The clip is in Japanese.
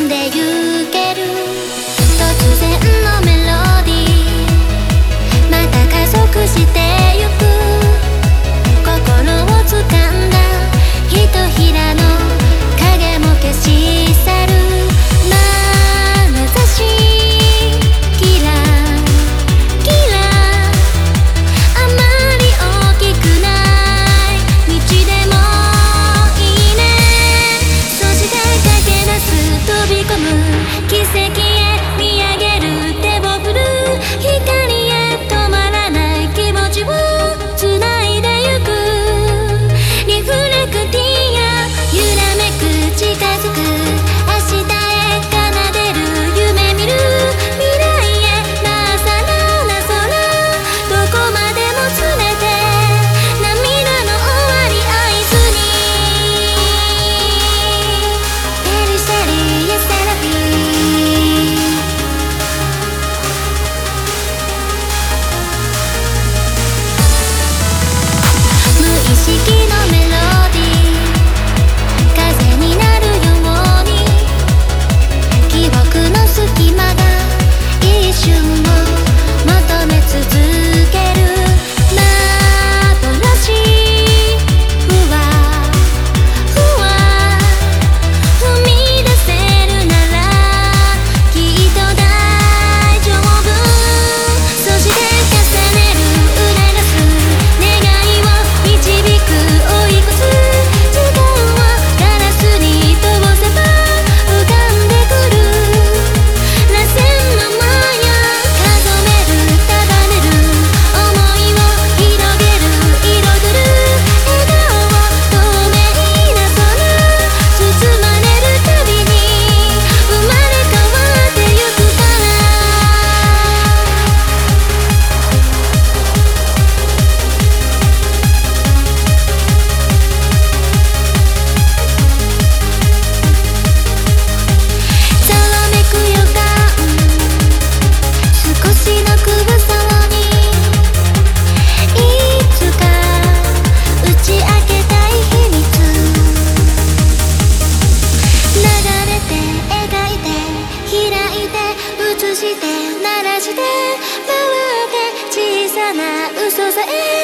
んでゆける突然のメロディーまた加速してゆく心を掴んだひとひらの影も消し去る眼差しキラキラあまり大きくない道でもいいねそして駆け出す飛び込む奇跡へ見上げる手を振る光へ止まらない気持ちをつないでゆくリフレクティア揺らめく近づく明日へ奏でる夢見る未来へなさらな空どこまでも詰めて涙の終わり合図にペリシャリエセラピー無意識のメロディー風になるように記憶の隙間が一瞬を求め続ける幻ふわふわ踏み出せるならきっと大丈夫そして重ねる促す願いを導く追い越す時間をガラスに通せば浮かんでくる螺旋のマヤ数える束ねる想いを広げる彩る笑顔透明な空包まれるたびに生まれ変わってゆくからざわめく予感少しの空想にいつか打ち明けたい秘密流れて描いて開いて映して鳴らして回って小さな嘘さえ